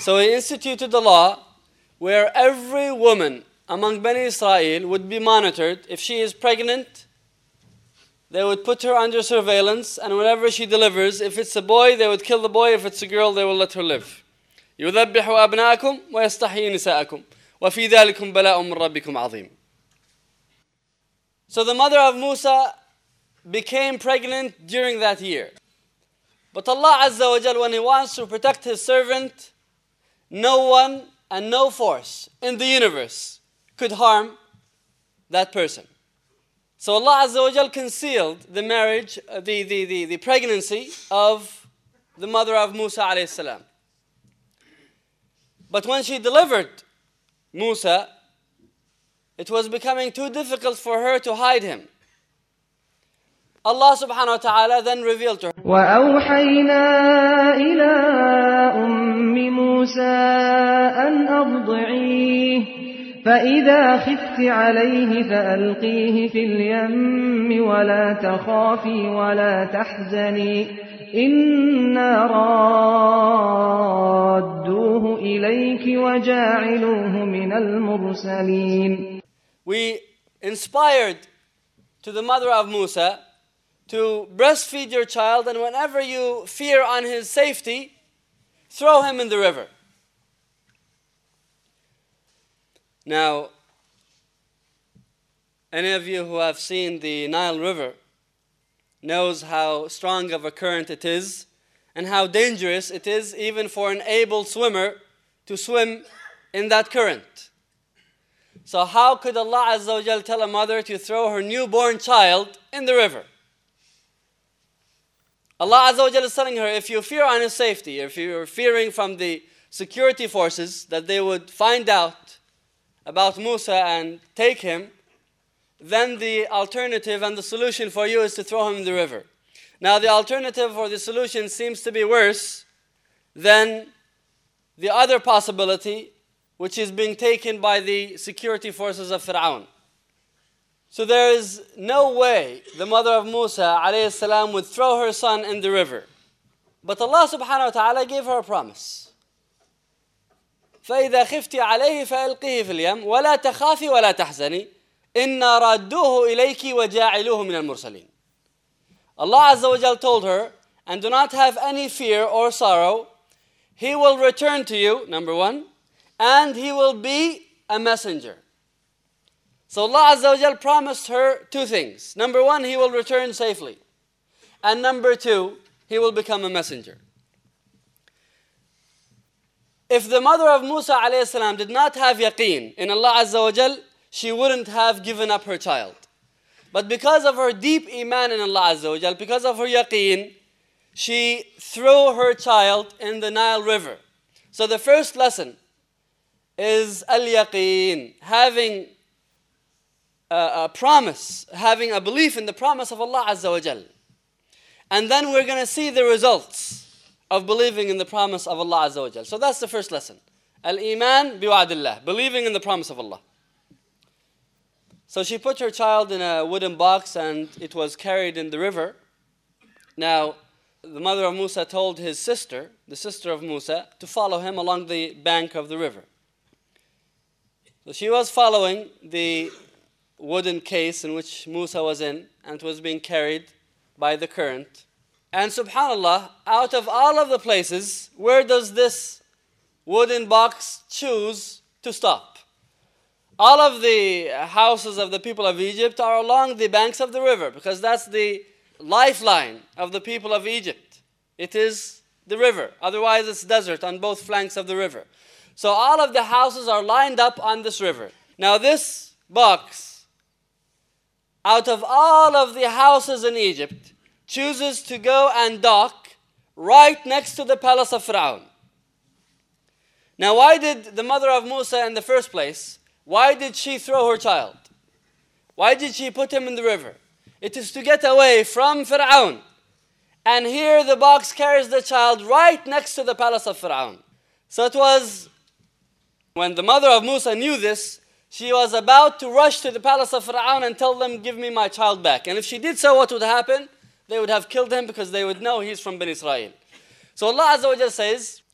So he instituted the law where every woman among Bani Israel would be monitored. If she is pregnant, they would put her under surveillance, and whenever she delivers, if it's a boy, they would kill the boy. If it's a girl, they will let her live. يُذَبِّحُ أَبْنَاءَكُمْ وَيَسْتَحْيِي نِسَاءَكُمْ وَفِي ذَلِكُمْ بَلَاءٌ مِّن رَبِّكُمْ عَظِيمٌ. So the mother of Musa became pregnant during that year. But Allah Azza wa Jal, when He wants to protect His servant, no one and no force in the universe could harm that person. So Allah Azza wa Jal concealed the marriage, the pregnancy of the mother of Musa alayhi salam. But when she delivered Musa, it was becoming too difficult for her to hide him. Allah subhanahu wa ta'ala then revealed to her. وَأَوْحَيْنَا إِلَىٰ أُمِّ مُوسَىٰ أَنْ أَرْضِعِيهِ فَإِذَا خِفْتِ عَلَيْهِ فَأَلْقِيهِ فِي الْيَمِّ وَلَا تَخَافِي وَلَا تَحْزَنِي إِنَّا رَادُّوهُ إِلَيْكِ وَجَاعِلُوهُ مِنَ الْمُرْسَلِينَ. We inspired to the mother of Musa to breastfeed your child, and whenever you fear on his safety, throw him in the river. Now, any of you who have seen the Nile River knows how strong of a current it is and how dangerous it is even for an able swimmer to swim in that current. So how could Allah Azza wa Jal tell a mother to throw her newborn child in the river? Allah Azza wa Jal is telling her, if you fear on his safety, if you're fearing from the security forces that they would find out about Musa and take him, then the alternative and the solution for you is to throw him in the river. Now the alternative or the solution seems to be worse than the other possibility, which is being taken by the security forces of Fir'aun. So there is no way the mother of Musa alayhi salam would throw her son in the river. But Allah subhanahu wa ta'ala gave her a promise. فَإِذَا خِفْتِ عَلَيْهِ فَأَلْقِهِ فِي الْيَمِّ وَلَا تَخَافِي وَلَا تَحْزَنِي إِنَّا رَادُّوهُ إِلَيْكِ وَجَاعِلُوهُ مِنَ الْمُرْسَلِينَ. Allah Azza wa Jal told her, and do not have any fear or sorrow, He will return to you, number one, and He will be a messenger. So Allah Azza wa Jal promised her two things. Number one, He will return safely. And number two, He will become a messenger. If the mother of Musa alayhi salam did not have yaqeen in Allah Azza wa Jal, she wouldn't have given up her child. But because of her deep iman in Allah Azza wa Jal, because of her yaqeen, she threw her child in the Nile River. So the first lesson is al-yaqeen, having a promise, having a belief in the promise of Allah Azza wa Jal. And then we're going to see the results of believing in the promise of Allah Azza wa Jal. So that's the first lesson. Al-iman biwa'dillah, believing in the promise of Allah. So she put her child in a wooden box and it was carried in the river. Now, the mother of Musa told his sister, the sister of Musa, to follow him along the bank of the river. So she was following the wooden case in which Musa was in, and it was being carried by the current. And subhanAllah, out of all of the places, where does this wooden box choose to stop? All of the houses of the people of Egypt are along the banks of the river, because that's the lifeline of the people of Egypt. It is the river. Otherwise, it's desert on both flanks of the river. So all of the houses are lined up on this river. Now this box, out of all of the houses in Egypt, chooses to go and dock right next to the palace of Fir'aun. Now why did the mother of Musa in the first place, why did she throw her child? Why did she put him in the river? It is to get away from Fir'aun. And here the box carries the child right next to the palace of Fir'aun. So it was, when the mother of Musa knew this, she was about to rush to the palace of Fir'aun and tell them, give me my child back. And if she did so, what would happen? They would have killed him because they would know he's from Bani Israel. So Allah Azza wa Jalla says,